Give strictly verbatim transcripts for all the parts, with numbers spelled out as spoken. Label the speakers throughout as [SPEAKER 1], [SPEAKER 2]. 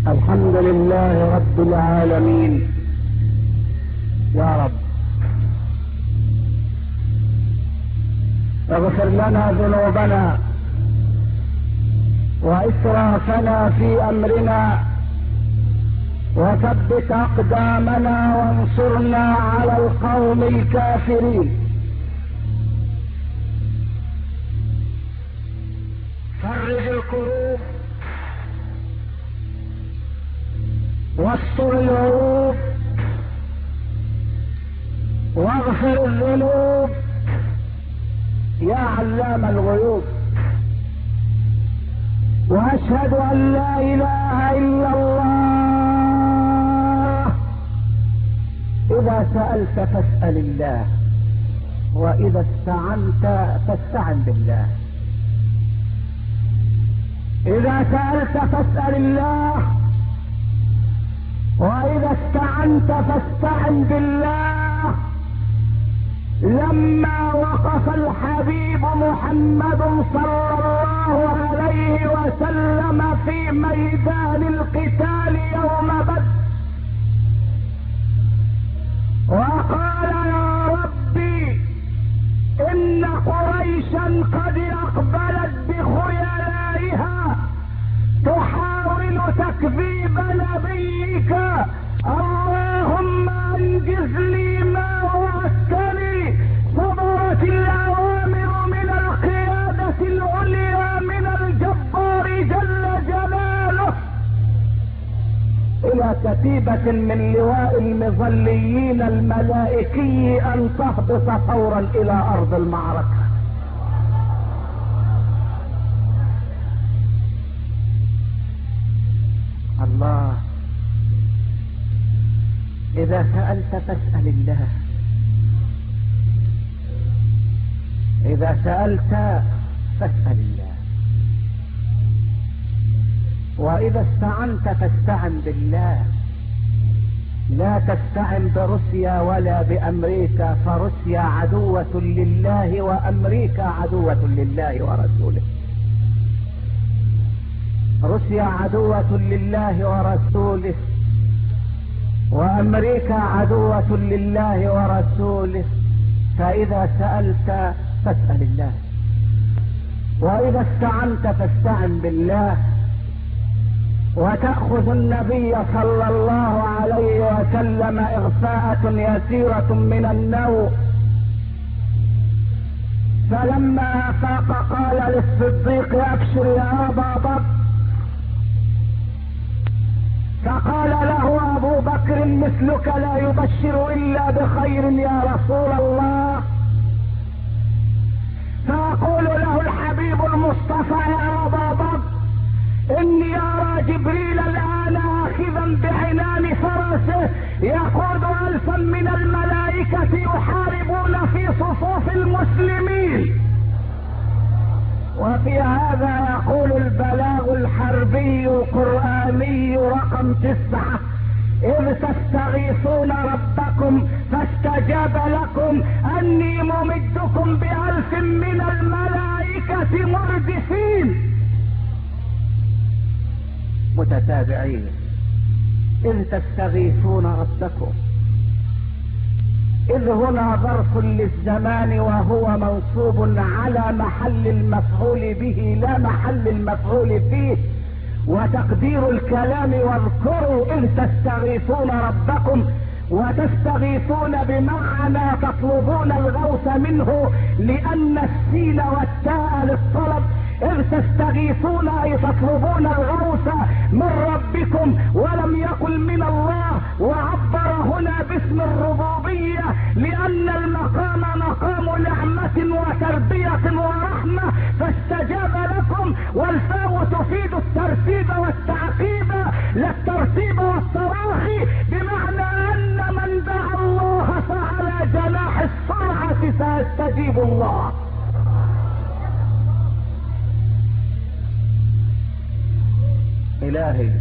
[SPEAKER 1] الحمد لله رب العالمين. يا رب اغفر لنا ذنوبنا وإسرافنا في أمرنا وثبت أقدامنا وانصرنا على القوم الكافرين. فرج الكروب واستر العيوب واغفر الذنوب يا علام الغيوب. واشهد ان لا اله الا الله. اذا سألت فاسأل الله، واذا استعنت فاستعن بالله. اذا سألت فاسأل الله، واذا استعنت فاستعن بالله. لما وقف الحبيب محمد صلى الله عليه وسلم في ميدان القتال يوم بدر وقال يا ربي ان قريشا قد اقبلت بخيلائها تحاول تكذيب نبيك، اللهم انجز لي ما وعدتني. صدرت الاوامر من القيادة العليا من الجبار جل جلاله الى كتيبة من لواء المظليين الملائكي ان تهبط فورا الى ارض المعركة. الله. اذا سألت فاسأل الله، اذا سألت فاسأل الله، واذا استعنت فاستعن بالله. لا تستعن بروسيا ولا بامريكا، فروسيا عدوة لله وامريكا عدوة لله ورسوله. روسيا عدوة لله ورسوله، وامريكا عدوة لله ورسوله. فاذا سألت فاسأل الله، واذا استعنت فاستعن بالله. وتأخذ النبي صلى الله عليه وسلم اغفاءة يسيرة من النوم، فلما افاق قال للصديق ابشر يا ابا بكر، فقال له ابو بكر مثلك لا يبشر الا بخير يا رسول الله. فاقول له الحبيب المصطفى يا ابا بكر اني ارى جبريل الان اخذا بعنان فرسه يقود الفا من الملائكة يحاربون في صفوف المسلمين. وفي هذا يقول البلاغ الحربي القرآني رقم تسعة: إذ تستغيثون ربكم فاستجاب لكم أني ممدكم بألف من الملائكة مردفين متتابعين. إذ تستغيثون ربكم، إذ هنا ظرف للزمان وهو منصوب على محل المفعول به لا محل المفعول فيه، وتقدير الكلام واذكروا إذ تستغيثون ربكم، وتستغيثون بمعنى تطلبون الغوث منه لأن السين والتاء للطلب. إذ تستغيثون أي تطلبون الغوث من ربكم ولم يقل من الله، وعبر هنا باسم الربوبية لأن المقام مقام نعمة وتربية ورحمة، فاستجاب لكم. والفاء تفيد الترتيب والتعقيب لا الترتيب والتراخي، بمعنى أن من دعا الله فعلى جناح السرعة سيستجيب الله. إلهي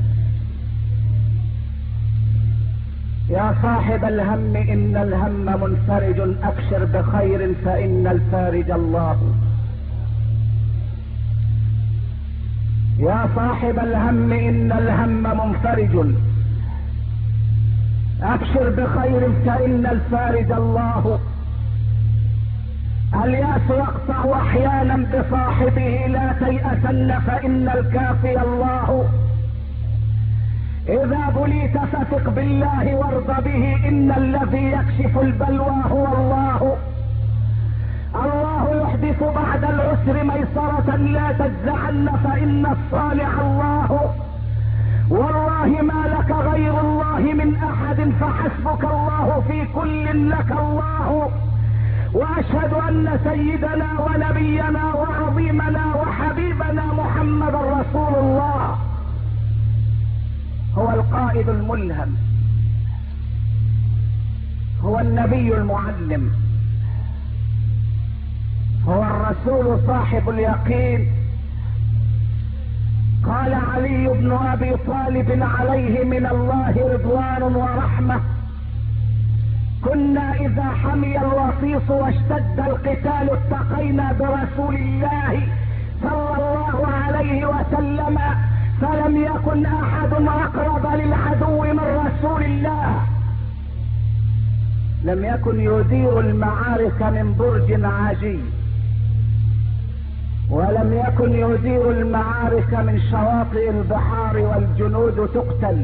[SPEAKER 1] يا صاحب الهم إن الهم منفرج، أبشر بخير فإن الفارج الله. يا صاحب الهم إن الهم منفرج، أبشر بخير فإن الفارج الله. الياس يقطع أحيانا بصاحبه، لا تيأسن فإن الكافي الله. إذا بليت فثق بالله وارض به، إن الذي يكشف البلوى هو الله. الله يحدث بعد العسر ميسرة، لا تجزعن فإن الصالح الله. والله ما لك غير الله من أحد، فحسبك الله في كل لك الله. وأشهد أن سيدنا ونبينا وعظيمنا وحبيبنا محمد رسول الله هو القائد الملهم، هو النبي المعلم، هو الرسول صاحب اليقين. قال علي بن ابي طالب عليه من الله رضوان ورحمة: كنا اذا حمي الوطيس واشتد القتال اتقينا برسول الله صلى الله عليه وسلم، فلم يكن احد اقرب للعدو من رسول الله. لم يكن يدير المعارك من برج عاجي، ولم يكن يدير المعارك من شواطئ البحار والجنود تقتل،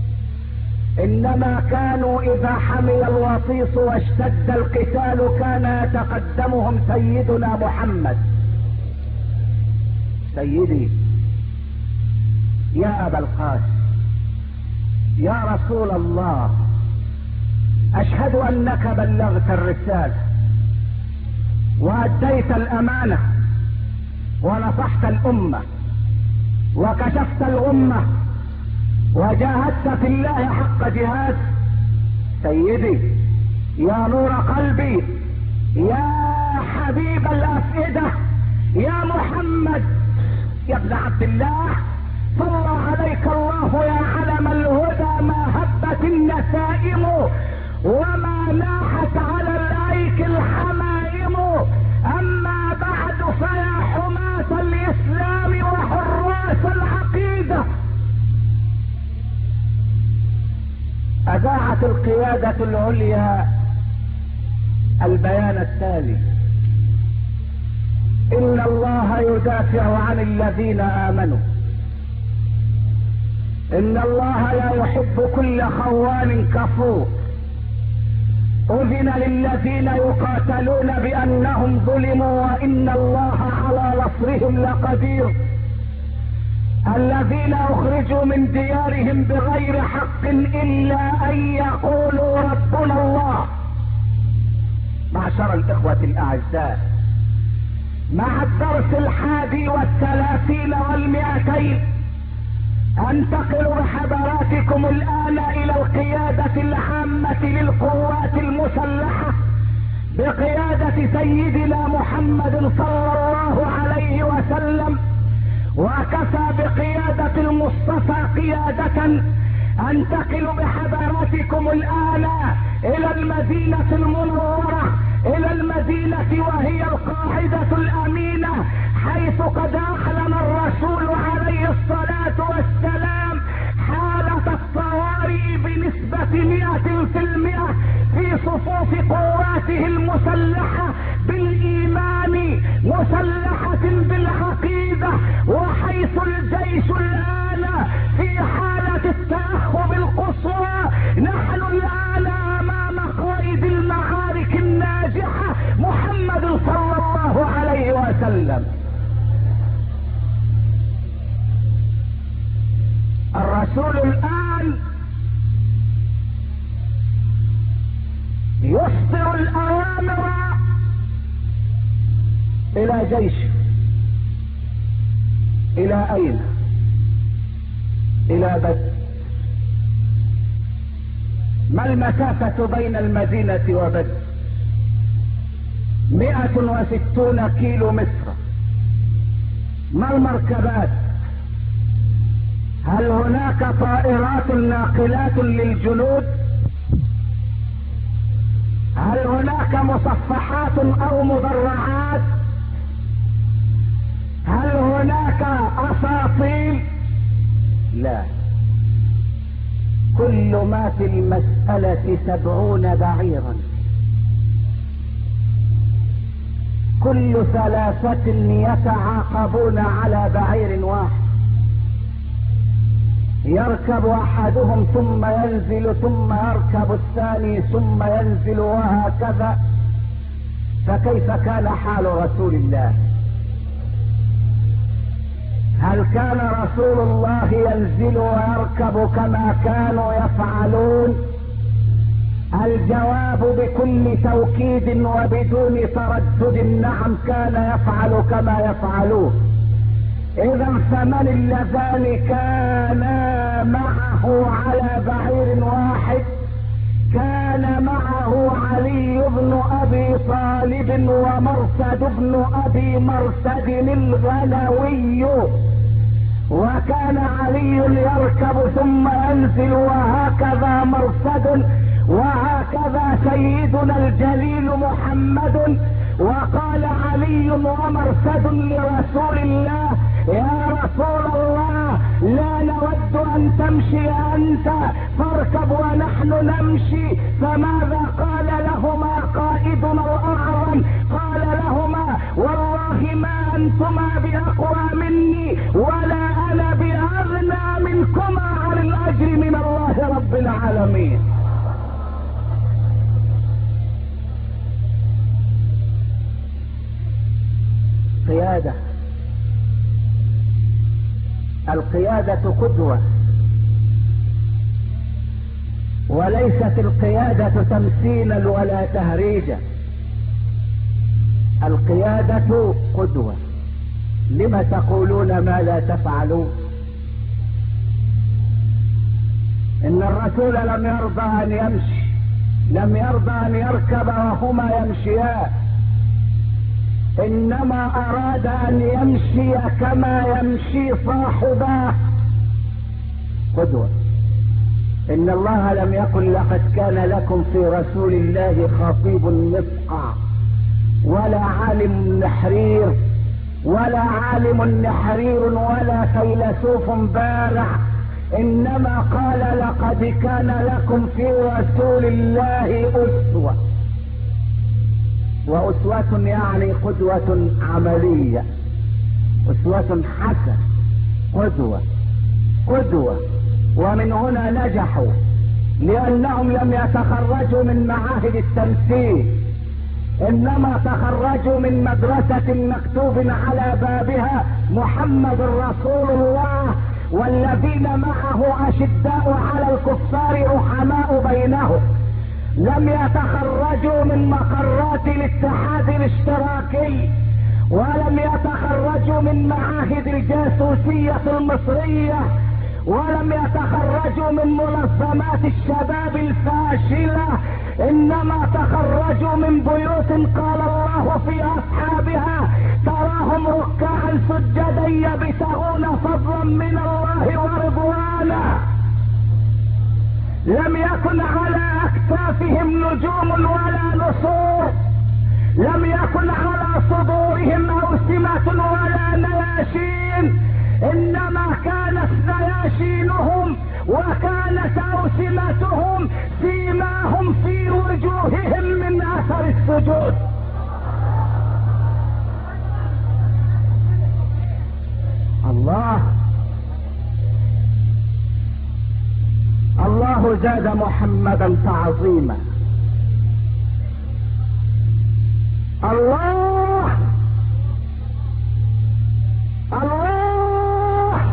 [SPEAKER 1] انما كانوا اذا حمي الوطيس واشتد القتال كان يتقدمهم سيدنا محمد. سيدي يا ابا القاسم، يا رسول الله، اشهد انك بلغت الرسالة واديت الامانة ونصحت الامة وكشفت الامة وجاهدت في الله حق جهاد. سيدي يا نور قلبي، يا حبيب الافئدة، يا محمد يا ابن عبد الله، صلى عليك الله يا علم الهدى، ما هبت النسائم وما لاحت على الايك الحمائم. اما بعد فيا حماة الاسلام وحراس العقيدة، اذاعت القيادة العليا البيان التالي: ان الله يدافع عن الذين امنوا، ان الله لا يحب كل خوان كفور، اذن للذين يقاتلون بانهم ظلموا وان الله على نصرهم لقدير. الذين اخرجوا من ديارهم بغير حق الا ان يقولوا ربنا الله. معشر الاخوة الاعزاء، مع الدرس الحادي والثلاثين والمئتين انتقل بحضراتكم الان الى القيادة العامة للقوات المسلحة بقيادة سيدنا محمد صلى الله عليه وسلم. وكفى بقيادة المصطفى قيادة. انتقل بحضراتكم الان الى المدينة المنورة، الى المدينة وهي القاعدة الامينة، حيث قد اعلن الرسول عليه الصلاة والسلام حالة الطوارئ بنسبة مئة في المئة في صفوف قواته المسلحة بالايمان، مسلحة بالعقيدة، وحيث الجيش الان في حالة التأهب القصوى. نحن الان امام قائد المعارك الناجحة محمد صلى الله عليه وسلم. الرسول الان يصدر الاوامر الى جيش. الى اين؟ الى بدر. ما المسافة بين المدينة وبدر؟ مئة وستون كيلو متر. ما المركبات؟ هل هناك طائرات ناقلات للجنود؟ هل هناك مصفحات او مدرعات؟ هل هناك هناك اساطيل؟ لا، كل ما في المسألة سبعون بعيرا، كل ثلاثة يتعاقبون على بعير واحد، يركب احدهم ثم ينزل ثم يركب الثاني ثم ينزل وهكذا. فكيف كان حال رسول الله؟ هل كان رسول الله ينزل ويركب كما كانوا يفعلون؟ الجواب بكل توكيد وبدون تردد نعم، كان يفعل كما يفعلون. اذا فمن اللذان كانا معه على بعير واحد؟ كان معه علي بن ابي طالب ومرثد بن ابي مرثد الغنوي، وكان علي يركب ثم ينزل وهكذا مرثد، وهكذا سيدنا الجليل محمد. وقال علي ومرثد لرسول الله: يا رسول الله، لا نود ان تمشي انت فاركب ونحن نمشي. فماذا قال لهما قائدنا الاعظم؟ قال لهما: والله ما انتما باقوى مني ولا انا باغنى منكما عن الاجر من الله رب العالمين. قيادة، القيادة قدوة، وليست القيادة تمثيلا ولا تهريجا. القيادة قدوة. لم تقولون ما لا تفعلون؟ ان الرسول لم يرضى ان يمشي، لم يرضى ان يركب وهما يمشيان، انما اراد ان يمشي كما يمشي صاحباه. قدوة. ان الله لم يقل: لقد كان لكم في رسول الله خطيب مسقع، ولا عالم نحرير، ولا عالم نحرير، ولا فيلسوف بارع، انما قال: لقد كان لكم في رسول الله اسوة. واسوة يعني قدوة عملية، اسوة حسنة، قدوة قدوة. ومن هنا نجحوا، لانهم لم يتخرجوا من معاهد التمثيل، انما تخرجوا من مدرسة مكتوب على بابها: محمد رسول الله، والذين معه اشداء على الكفار رحماء بينهم. لم يتخرجوا من مقرات الاتحاد الاشتراكي، ولم يتخرجوا من معاهد الجاسوسية المصرية، ولم يتخرجوا من منظمات الشباب الفاشلة، انما تخرجوا من بيوت قال الله في اصحابها: تراهم ركعا سجدا يبتغون فضلا من الله ورضوانا. لم يكن على اكتافهم نجوم ولا نسور، لم يكن على صدورهم اوسمة ولا نياشين، انما كانت نياشينهم وكانت اوسمتهم سيماهم في وجوههم من اثر السجود. الله الله زاد محمدا تعظيما. الله الله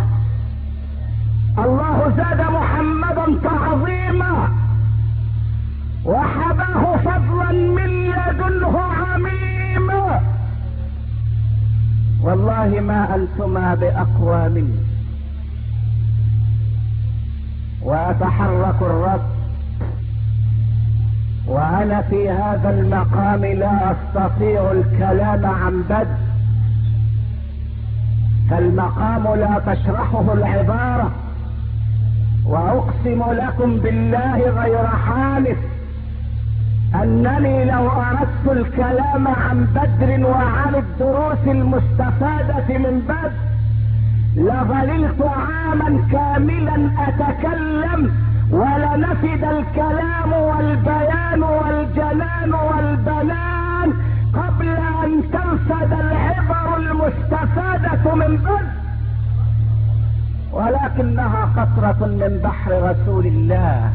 [SPEAKER 1] الله زاد محمدا تعظيما، وحباه فضلا من لدنه عميما. والله ما انتما باقوى مني، واتحرك الرب، وانا في هذا المقام لا استطيع الكلام عن بدء، فالمقام لا تشرحه العبارة. واقسم لكم بالله غير حالف انني لو اردت الكلام عن بدر وعن الدروس المستفادة من بدر لظللت عاما كاملا اتكلم ولنفد الكلام والبيان والجنان والبنان قبل ان تنفد العبر المستفادة من بذل، ولكنها قطرة من بحر رسول الله،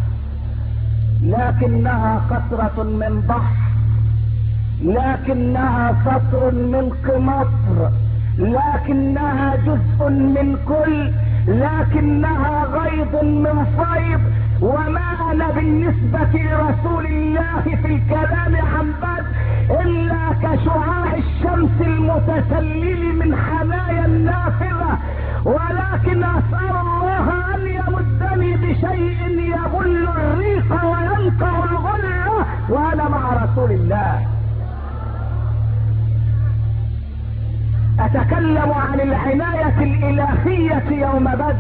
[SPEAKER 1] لكنها قطرة من بحر، لكنها سطر من قمطر، لكنها جزء من كل، لكنها غيض من فيض. وما انا بالنسبة لرسول الله في الكلام عن بدر الا كشعاع الشمس المتسلل من حنايا النافذة، ولكن اسأل الله ان يمدني بشيء يبل الريق وينقع الغلة وانا مع رسول الله. اتكلم عن العناية الالهية يوم بدر،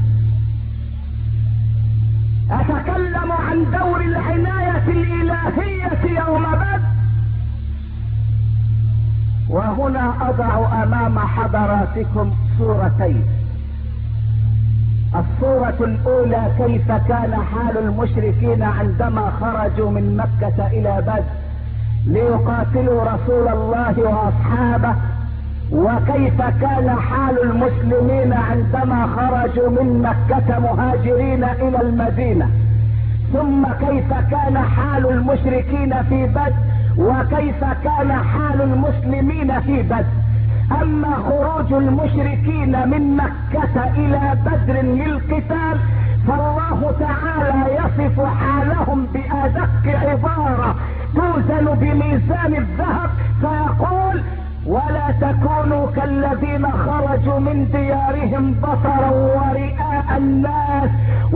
[SPEAKER 1] اتكلم عن دور العناية الالهية يوم بدر. وهنا اضع امام حضراتكم صورتين. الصورة الاولى كيف كان حال المشركين عندما خرجوا من مكة الى بدر ليقاتلوا رسول الله واصحابه، وكيف كان حال المسلمين عندما خرجوا من مكة مهاجرين الى المدينة، ثم كيف كان حال المشركين في بدر وكيف كان حال المسلمين في بدر. اما خروج المشركين من مكة الى بدر للقتال فالله تعالى يصف حالهم بأدق عبارة توزن بميزان الذهب فيقول: ولا تكونوا كالذين خرجوا من ديارهم بطرا ورئاء الناس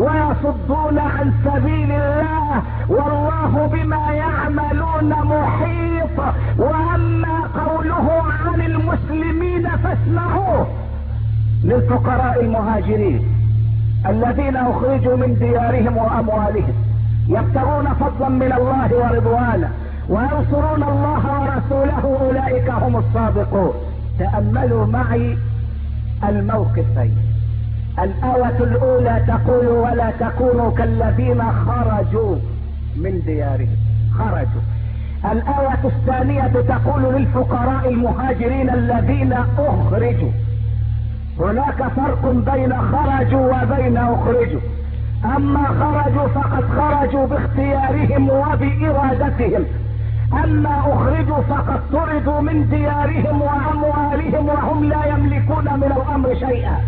[SPEAKER 1] ويصدون عن سبيل الله والله بما يعملون محيط. واما قوله عن المسلمين فاسمعوه للفقراء المهاجرين الذين اخرجوا من ديارهم واموالهم يبتغون فضلا من الله ورضوانا وينصرون الله ورسوله اولئك هم الصادقون. تأملوا معي الموقفين. الآية الاولى تقول: ولا تكونوا كالذين خرجوا من ديارهم، خرجوا. الآية الثانية تقول للفقراء المهاجرين الذين اخرجوا. هناك فرق بين خرجوا وبين اخرجوا. اما خرجوا فقد خرجوا باختيارهم وبارادتهم، اما اخرجوا فقد طردوا من ديارهم واموالهم وهم لا يملكون من الامر شيئا.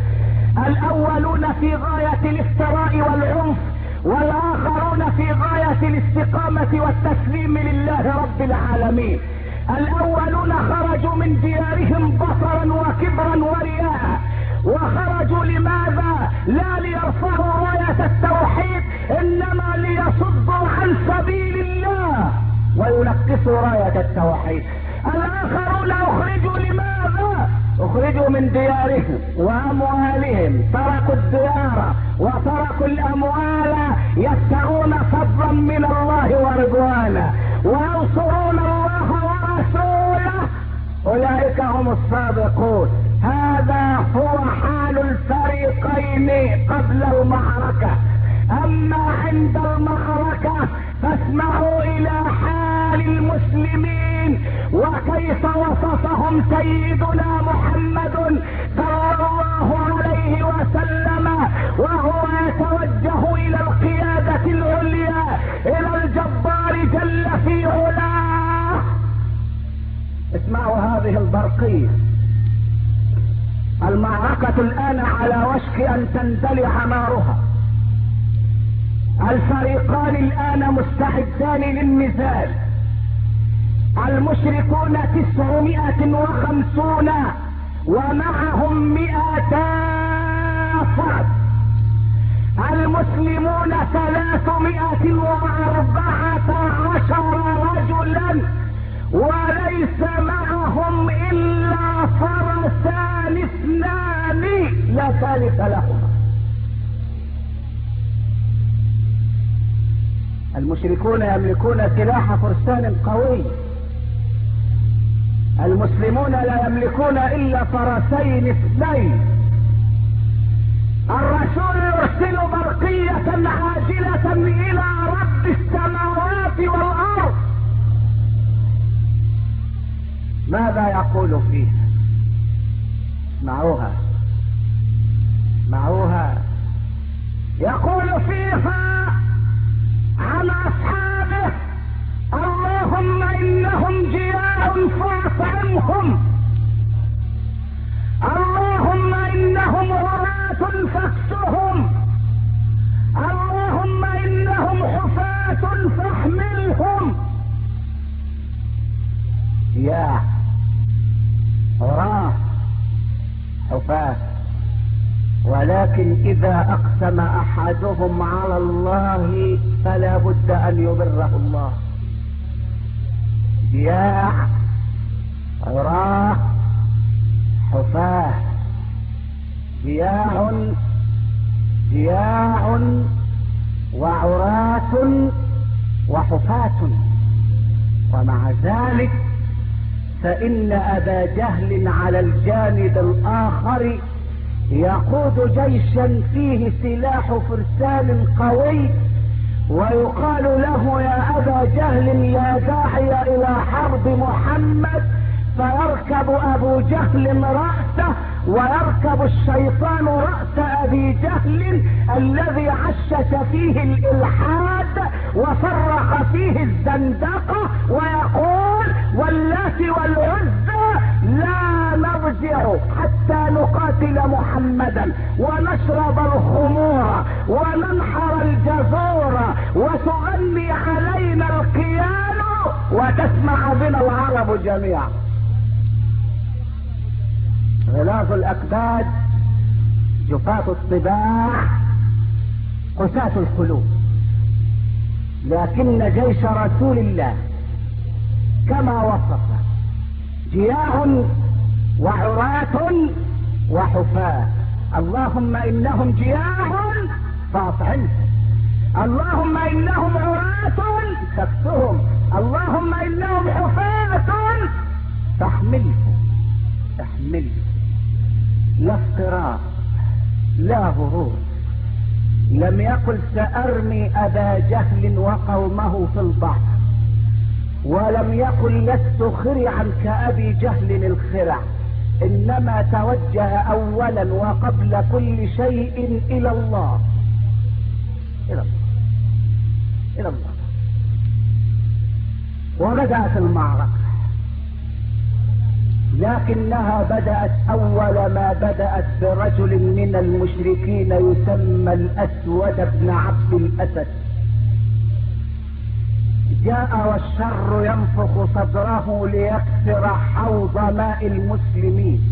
[SPEAKER 1] الاولون في غاية الافتراء والعنف والاخرون في غاية الاستقامة والتسليم لله رب العالمين. الاولون خرجوا من ديارهم بطرا وكبرا ورياء، وخرجوا لماذا؟ لا ليرفعوا راية التوحيد انما ليصدوا عن سبيل الله وينقصوا راية التوحيد. الاخرون اخرجوا لماذا؟ اخرجوا من ديارهم واموالهم، تركوا الديار وتركوا الاموال يبتغون فضلا من الله ورضوانا وينصرون الله ورسوله اولئك هم الصادقون. هذا هو حال الفريقين قبل المعركة. اما عند المعركة فاسمعوا الى حال المسلمين وكيف وصفهم سيدنا محمد صلى الله عليه وسلم وهو يتوجه الى القيادة العليا الى الجبار جل في علاه. اسمعوا هذه البرقية. المعركة الان على وشك ان تندلع نارها. الفريقان الان مستعدان للنزال. المشركون تسعمائة وخمسون ومعهم مئتا فرد، المسلمون ثلاثمائة واربعة عشر رجلا وليس معهم الا فرسان اثنان لا ثالث لهما. المشركون يملكون سلاح فرسان قوي، المسلمون لا يملكون الا فرسين اثنين. الرسول يرسل برقية عاجلة الى رب السماوات والارض. ماذا يقول فيها؟ اسمعوها اسمعوها. يقول فيها عن اصحابه: اللهم انهم جياع فاطعمهم، اللهم انهم عراة فاكسهم، اللهم انهم حفاة فاحملهم. يا عراة حفاة، ولكن اذا اقسم احدهم على الله فلا بد ان يبره الله. جياع عراة حفاة، جياع جياع وعراة وحفاة. ومع ذلك فإن أبا جهل على الجانب الآخر يقود جيشا فيه سلاح فرسان قوي، ويقال له: يا أبا جهل لا داعي إلى حرب محمد. فيركب أبو جهل رأسه ويركب الشيطان رأس أبي جهل الذي عشش فيه الإلحاد وفرق فيه الزندقة، ويقول: واللات والعزى لا نرجع حتى نقاتل محمدا ونشرب الخمور وننحر الجزور وتغني علينا القيان وتسمع بنا العرب جميعا. غلاظ الأكباد، جفاة الطباع، قساة القلوب. لكن جيش رسول الله كما وصف: جياع وعراة وحفاة. اللهم انهم جياع فاطعمهم، اللهم انهم عراة فاكسهم، اللهم انهم حفاة فاحملهم. احملهم. لا افتراء، لا غرور. لم يقل سأرمي أبا جهل وقومه في البحر، ولم يقل لست خرعا كأبي جهل الخرع، إنما توجه أولا وقبل كل شيء إلى الله، إلى الله إلى الله. وبدأت المعركة، لكنها بدأت أول ما بدأت برجل من المشركين يسمى الأسود بن عبد الأسد. جاء والشر ينفخ صدره ليكسر حوض ماء المسلمين،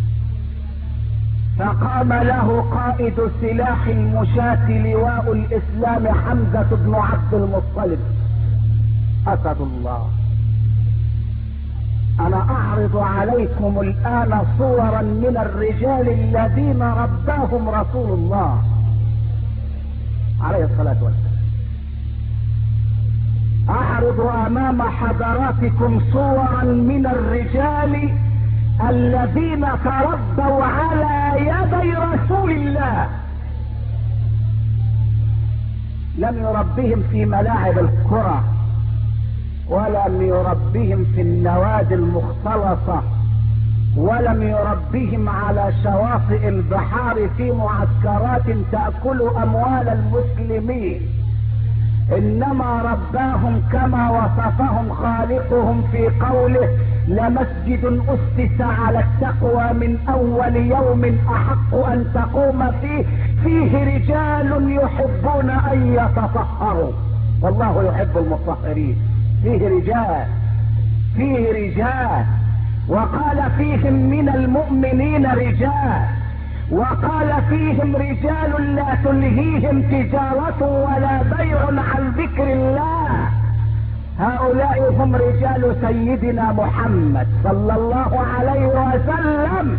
[SPEAKER 1] فقام له قائد سلاح المشاة لواء الإسلام حمزة بن عبد المطلب أسد الله. أنا أعرض عليكم الآن صورا من الرجال الذين رباهم رسول الله عليه الصلاة والسلام. أعرض أمام حضراتكم صورا من الرجال الذين تربوا على يدي رسول الله، لم يربهم في ملاعب الكرة، ولم يربهم في النوادي المختلطة، ولم يربهم على شواطئ البحار في معسكرات تأكل أموال المسلمين، إنما رباهم كما وصفهم خالقهم في قوله: لمسجد أسس على التقوى من أول يوم أحق أن تقوم فيه فيه رجال يحبون أن يتطهروا، والله يحب المطهرين. فيه رجال فيه رجال وقال فيهم من المؤمنين رجال، وقال فيهم رجال لا تلهيهم تجارة ولا بيع عن ذكر الله. هؤلاء هم رجال سيدنا محمد صلى الله عليه وسلم.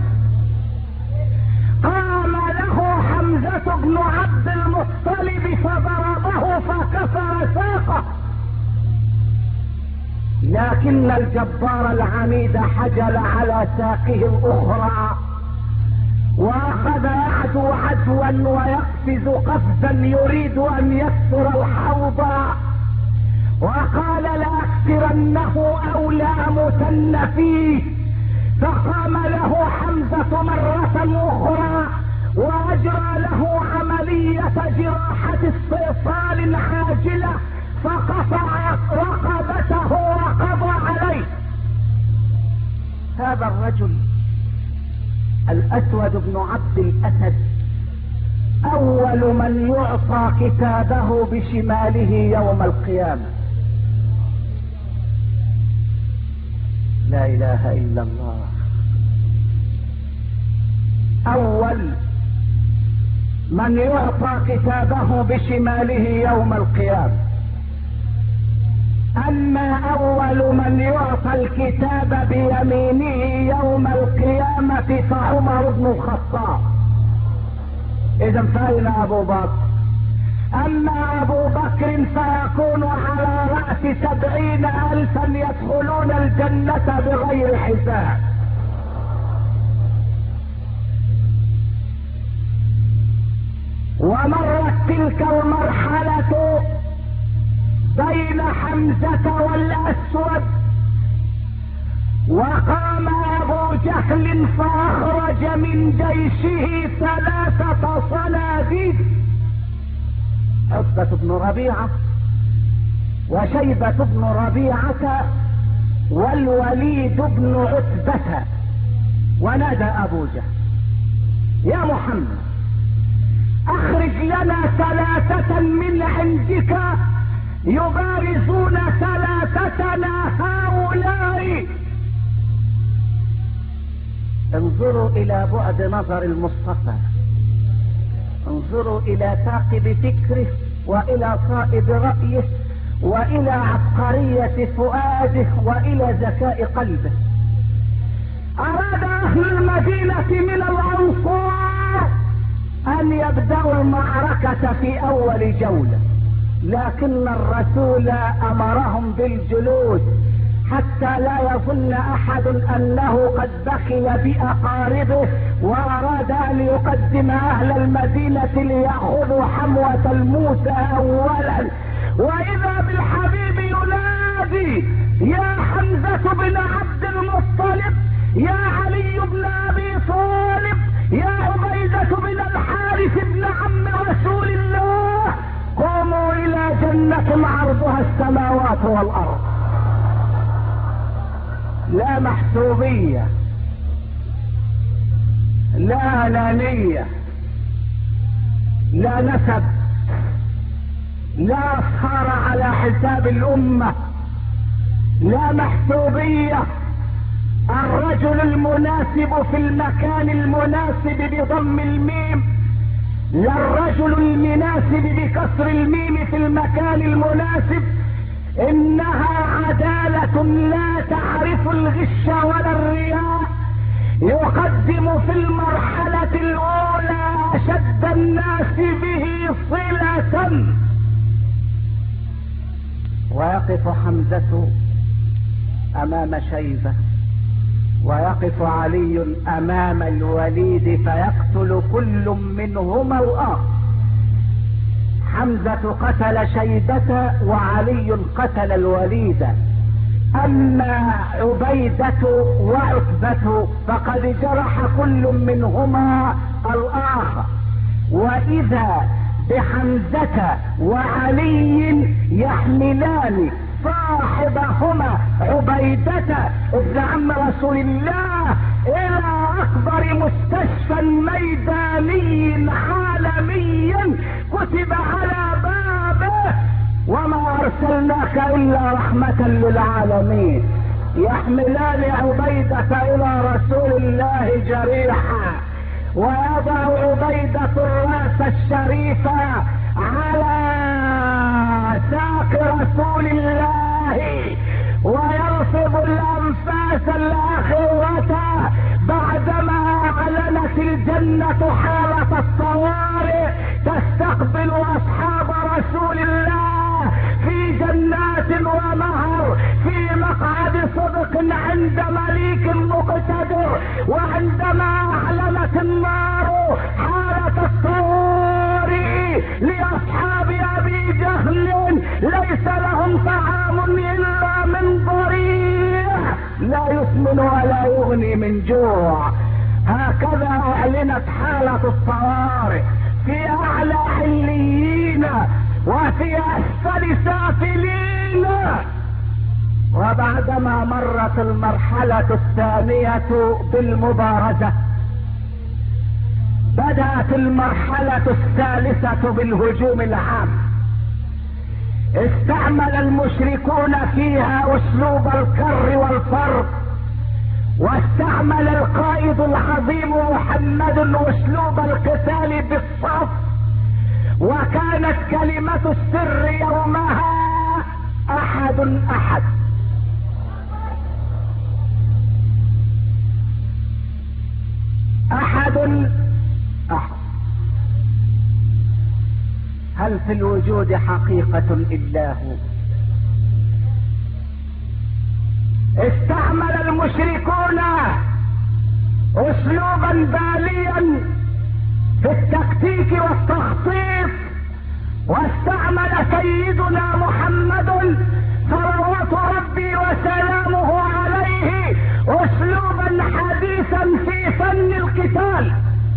[SPEAKER 1] قام له حمزة بن عبد المطلب فضربه فكسر ساقه، لكن الجبار العميد حجل على ساقه الأخرى واخذ يعدو عدوا ويقفز قفزا يريد ان يكسر الحوض، وقال لاكسرنه او لامتن فيه. فقام له حمزة مرة اخرى واجرى له عملية جراحة استئصال عاجلة، فقطع رقبته وقضى عليه. هذا الرجل الاسود بن عبد الاسد اول من يعطى كتابه بشماله يوم القيامة. لا اله الا الله. اول من يعطى كتابه بشماله يوم القيامة. اما اول من يعطى الكتاب بيمينه يوم القيامة فعمر بن الخطاب. اذا فاين ابو بكر. اما ابو بكر فيكون على رأس سبعين الفا يدخلون الجنة بغير حساب. ومرت تلك المرحلة بين حمزة والاسود، وقام ابو جهل فاخرج من جيشه ثلاثة صناديد، عتبة بن ربيعة وشيبة بن ربيعة والوليد بن عتبة. ونادى ابو جهل يا محمد اخرج لنا ثلاثة من عندك يبارزون ثلاثتنا هؤلاء. انظروا الى بعد نظر المصطفى، انظروا الى ثاقب فكره والى صائب رأيه والى عبقرية فؤاده والى ذكاء قلبه. اراد اهل المدينة من الانصار ان يبدأوا المعركة في اول جولة، لكن الرسول امرهم بالجلوس حتى لا يظن احد انه قد بخل باقاربه واراد ان يقدم اهل المدينة ليأخذوا حموة الموسى اولا. واذا بالحبيب ينادي يا حمزة بن عبد المطلب، يا علي بن ابي طالب، يا عبيدة بن الحارث بن عم رسول الله، قوموا الى جنة عرضها السماوات والارض. لا محسوبية، لا انانية، لا نسب، لا اسخار على حساب الامة، لا محسوبية. الرجل المناسب في المكان المناسب بضم الميم، لا الرجل المناسب بكسر الميم في المكان المناسب. انها عدالة لا تعرف الغش ولا الرياء. يقدم في المرحلة الاولى اشد الناس به صلة. ويقف حمزة امام شيبة، ويقف علي امام الوليد، فيقتل كل منهما الاخر. حمزة قتل شيبة وعلي قتل الوليد. اما عبيدة وعتبة فقد جرح كل منهما الاخر. واذا بحمزة وعلي يحملان صاحبهما عبيدة ابن عم رسول الله الى اكبر مستشفى ميداني عالميا كتب على بابه وما ارسلناك الا رحمة للعالمين. يحملان عبيدة الى رسول الله جريحا، ويضع عبيدة الراس الشريف على ساق رسول الله، ويرفض الانفاس الاخيرة بعدما اعلنت الجنة حالة الطوارئ تستقبل اصحاب رسول الله في جنات ونهر في مقعد بصدق عند مليك مقتدر، وعندما اعلنت النار حالة الطوارئ لاصحاب ابي جهل ليس لهم طعام الا من ضريع لا يسمن ولا يغني من جوع. هكذا اعلنت حالة الطوارئ في اعلى عليين وفي اسفل سافلين. وبعدما مرت المرحلة الثانية بالمبارزة، بدأت المرحلة الثالثة بالهجوم العام. استعمل المشركون فيها اسلوب الكر والفر، واستعمل القائد العظيم محمد اسلوب القتال بالصف. وكانت كلمة السر يومها احد احد. احد احد. هل في الوجود حقيقة الا هو؟ استعمل المشركون اسلوبا باليا في التكتيك والتخطيط، واستعمل سيدنا محمد صلوات ربي وسلامه عليه اسلوبا حديثا في فن القتال.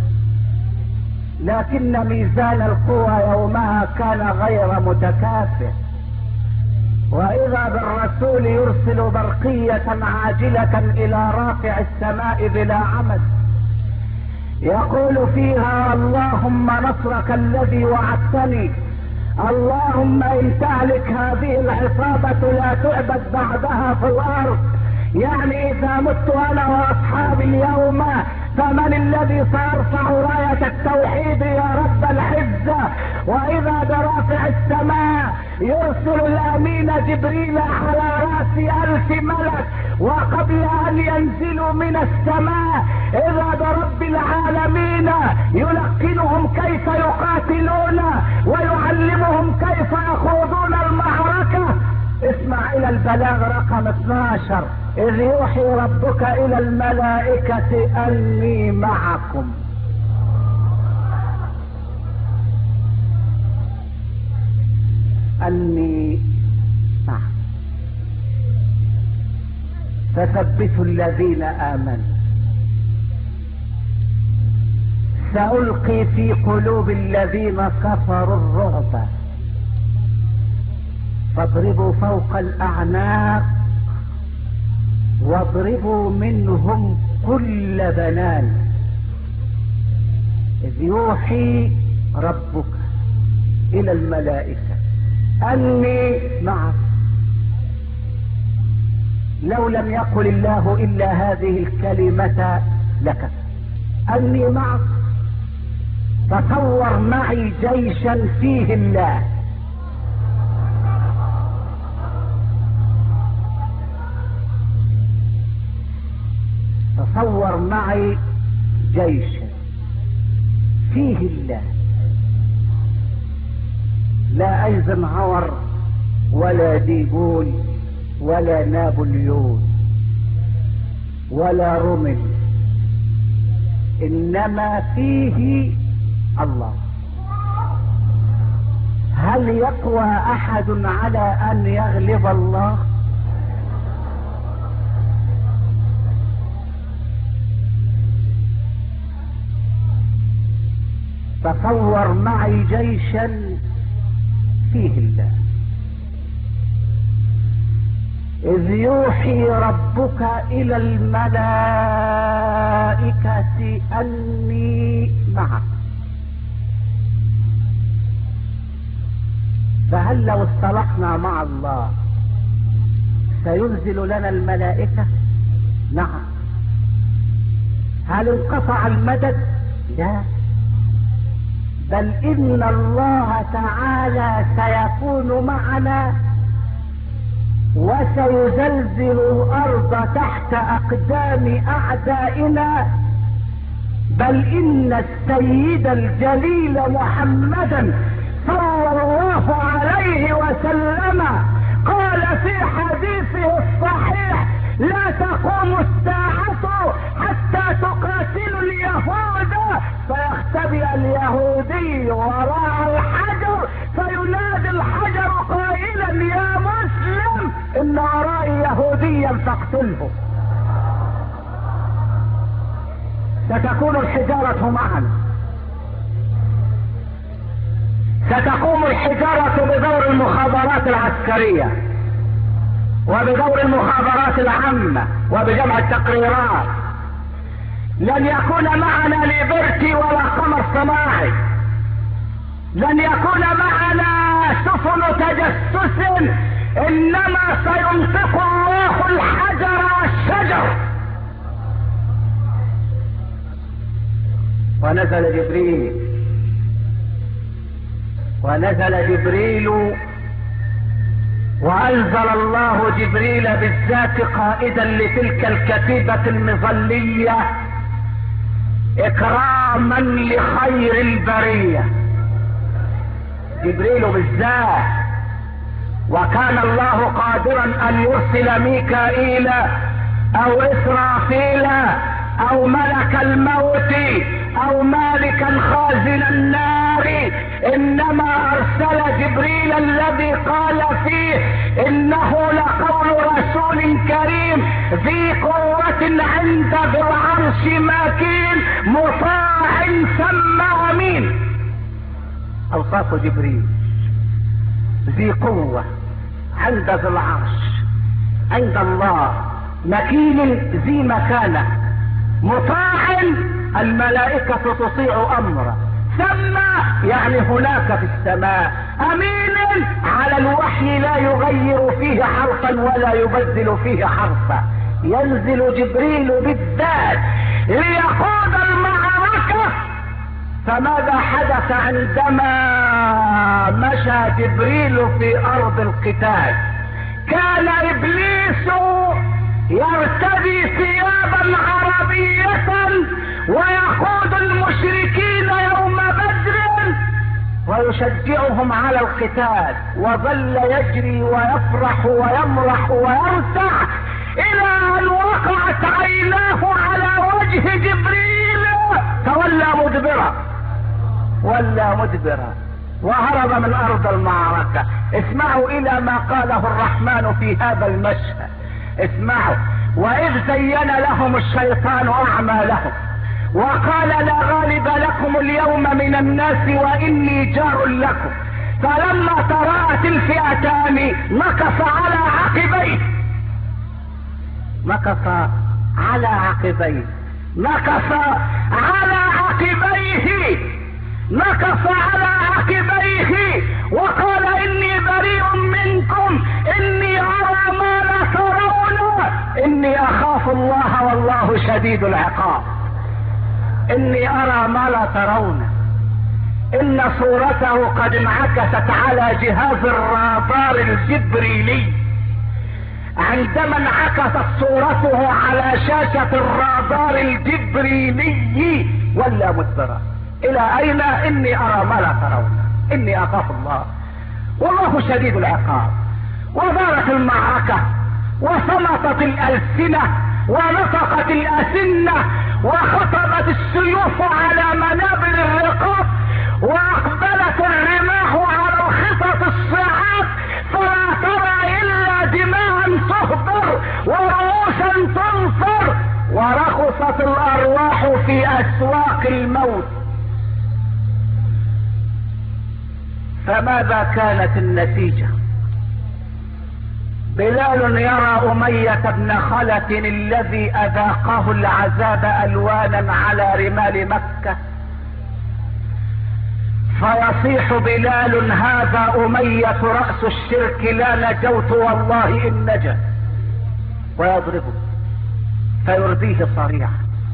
[SPEAKER 1] لكن ميزان القوى يومها كان غير متكافئ، واذا بالرسول يرسل برقية عاجلة الى رافع السماء بلا عمد يقول فيها اللهم نصرك الذي وعدتني، اللهم ان تهلك هذه العصابة لا تعبد بعدها في الارض. يعني اذا مت انا واصحابي اليوم فمن الذي سيرفع راية التوحيد يا رب العزة؟ واذا برافع السماء يرسل الامين جبريل على راس الف ملك، وقبل ان ينزلوا من السماء اذا برب العالمين يلقنهم كيف يقاتلون ويعلمهم كيف يخوضون المعركة. اسمع الى البلاغ رقم اثناشر: اذ يوحي ربك الى الملائكة اني معكم. اني معكم فثبتوا الذين امنوا، سألقي في قلوب الذين كفروا الرعب، فاضربوا فوق الاعناق واضربوا منهم كل بنان. اذ يوحي ربك الى الملائكة اني معك. لو لم يقل الله الا هذه الكلمة لك اني معك، تصور معي جيشا فيه الله، تصور معي جيشا فيه الله، لا ايزنهاور ولا ديغول ولا نابليون ولا رومل، انما فيه الله. هل يقوى احد على ان يغلب الله؟ تصور معي جيشا فيه الله. اذ يوحي ربك الى الملائكة اني معك. فهل لو اصطلحنا مع الله سينزل لنا الملائكة؟ نعم. هل انقطع المدد؟ لا، بل ان الله تعالى سيكون معنا وسيزلزل الارض تحت اقدام اعدائنا. بل ان السيد الجليل محمدا صلى الله عليه وسلم قال في حديثه الصحيح: لا تقوم الساعة حتى تقاتلوا اليهود، فيختبئ اليهودي وراء الحجر فينادي الحجر قائلا يا مسلم ان ورائي يهوديا فاقتله. ستكون الحجارة معنا، ستقوم الحجارة بدور المخابرات العسكرية وبدور المخابرات العامة وبجمع التقريرات. لن يكون معنا ليبرتي ولا قمر صناعي، لن يكون معنا سفن تجسس، انما سينطق الله الحجر والشجر. ونزل جبريل ونزل جبريل وانزل الله جبريل بالذات قائدا لتلك الكتيبة المظلية اكراما لخير البرية. جبريل بالذات، وكان الله قادرا ان يرسل ميكائيل او اسرافيل او ملك الموت او مالكا خازن النار، انما ارسل جبريل الذي قال فيه انه لقول رسول كريم ذي قوة عند ذي العرش مكين مطاع ثم امين. اوصاف جبريل ذي قوة عند ذي العرش عند الله، مكين ذي مكانة، مطاع الملائكة تطيع امره، ثم يعني هناك في السماء، امين على الوحي لا يغير فيه حرفا ولا يبدل فيه حرفا. ينزل جبريل بالذات ليقود المعركة. فماذا حدث عندما مشى جبريل في ارض القتال؟ كان ابليس يرتدي ثيابا عربية ويقود المشركين يوم بدر ويشجعهم على القتال، وظل يجري ويفرح ويمرح ويرتع الى ان وقعت عيناه على وجه جبريل تولى مدبرا ولا مدبرا وهرب من ارض المعركة. اسمعوا الى ما قاله الرحمن في هذا المشهد، اسمعوا. واذ زين لهم الشيطان اعمالهم وقال لا غالب لكم اليوم من الناس واني جار لكم، فلما تراءت الفئتان نكص على عقبيه نكص على عقبيه نكص على عقبيه نكص على عقبيه وقال اني بريء منكم اني ارى ما لا ترون اني اخاف الله والله شديد العقاب. اني ارى ما لا ترون. ان صورته قد انعكست على جهاز الرادار الجبريلي. عندما انعكست صورته على شاشة الرادار الجبريلي ولا مدبرا. الى اين؟ اني ارى ما لا ترون اني اخاف الله والله شديد العقاب. ودارت المعركة وصمتت الالسنة ونطقت الاسنة وخطبت السيوف على منابر الرقاب واقبلت الرماح على الخطط الصعاب، فلا ترى الا دماء تهدر ورؤوسا تنصر، ورخصت الارواح في اسواق الموت. فماذا كانت النتيجة؟ بلال يرى أمية بن خلف الذي أذاقه العذاب ألوانا على رمال مكة، فيصيح بلال هذا أمية رأس الشرك لا نجوت والله إن نجا، ويضربه فيرضيه صريعا.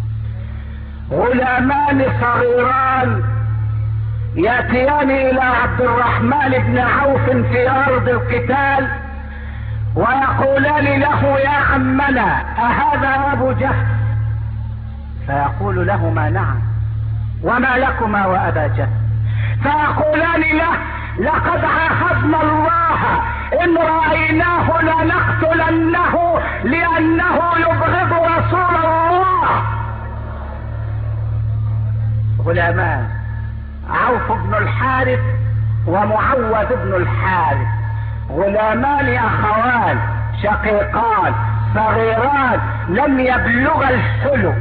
[SPEAKER 1] غلامان صغيران يأتيان إلى عبد الرحمن بن عوف في أرض القتال ويقولان له يا عمنا أهذا أبو جهل؟ فيقول لهما نعم، وما لكما وأبا جهل؟ فيقولان له لقد عاهدنا الله إن رأينا رأيناه لنقتلنه لأنه يبغض رسول الله. غلامان عوف بن الحارث ومعوذ بن الحارث، غلامان اخوان شقيقان صغيران لم يبلغ الحلم.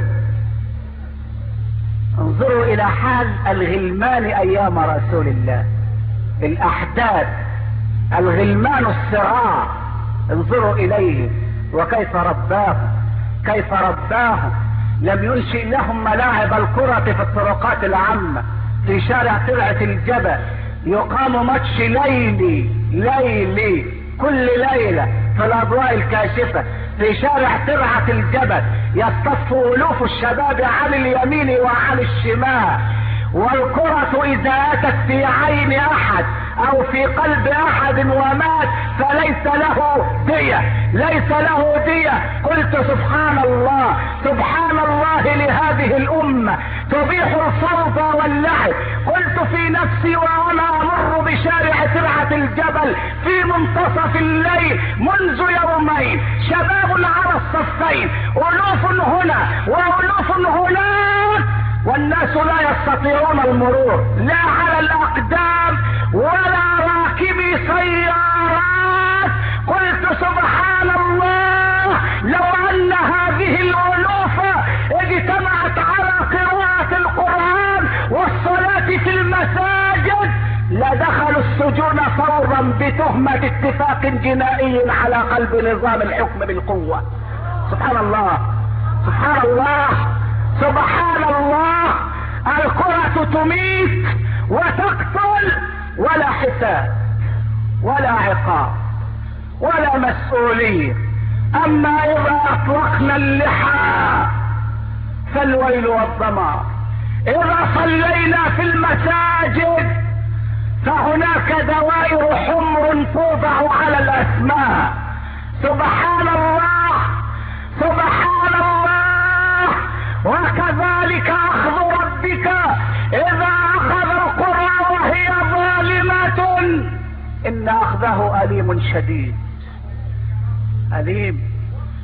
[SPEAKER 1] انظروا الى حال الغلمان ايام رسول الله، الاحداث، الغلمان الصغار، انظروا اليه وكيف رباه، كيف رباه. لم ينشئ لهم ملاعب الكرة في الطرقات العامة، في شارع ترعة الجبل يقام ماتش ليلي ليلي كل ليلة في الاضواء الكاشفة في شارع ترعة الجبل، يصطف الوف الشباب عن اليمين وعن الشمال، والكرة اذا اتت في عين احد او في قلب احد ومات فليس له دية، ليس له دية. قلت سبحان الله، سبحان الله لهذه الامة تبيح الفوضى واللعب. قلت في نفسي وانا امر بشارع ترعة الجبل في منتصف الليل منذ يومين، شباب على الصفين، الوف هنا والوف هناك، والناس لا يستطيعون المرور لا على الاقدام ولا راكبي سيارات. قلت سبحان الله، لو ان هذه الالوف اجتمعت على قراءة القرآن والصلاة في المساجد لدخلوا السجون فورا بتهمة اتفاق جنائي على قلب نظام الحكم بالقوة. سبحان الله، سبحان الله، سبحان الله. الكرة تميت وتقتل ولا حساب ولا عقاب ولا مسؤولية. اما اذا اطلقنا اللحى فالويل والدمار. اذا صلينا في المساجد فهناك دوائر حمر توضع على الاسماء. سبحان الله، سبحان الله. وكذلك اخذ ربك اذا اخذ القرى وهي ظالمة ان اخذه اليم شديد، اليم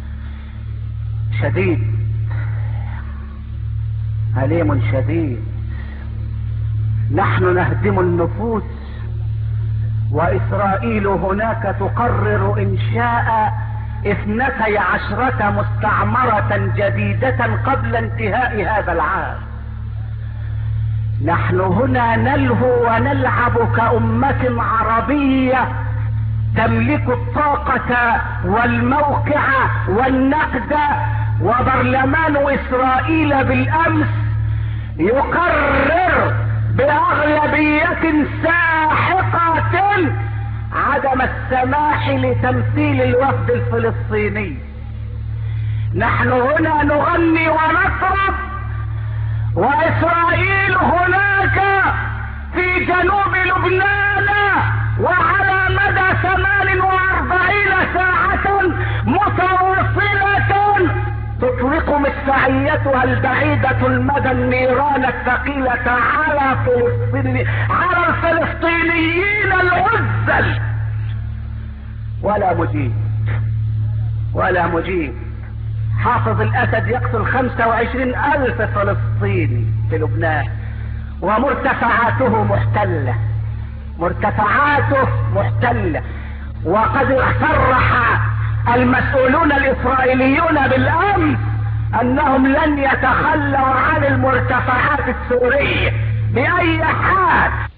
[SPEAKER 1] شديد، اليم شديد. نحن نهدم النفوس، واسرائيل هناك تقرر انشاء اثنتي عشرة مستعمرة جديدة قبل انتهاء هذا العام. نحن هنا نلهو ونلعب كأمة عربية تملك الطاقة والموقع والنقد، وبرلمان اسرائيل بالامس يقرر باغلبية ساحقة عدم السماح لتمثيل الوفد الفلسطيني. نحن هنا نغني ونطرب، واسرائيل هناك في جنوب لبنان وعلى مدى ثمان واربعين ساعة متواصلة تطلق مدفعيتها البعيدة المدى النيران الثقيلة على فلسطين، على الفلسطينيين العزل، ولا مجيب ولا مجيب. حافظ الاسد يقتل خمسة وعشرين الف فلسطيني في لبنان، ومرتفعاته محتلة، مرتفعاته محتلة. وقد صرح المسؤولون الاسرائيليون بالامس انهم لن يتخلوا عن المرتفعات السورية باي حال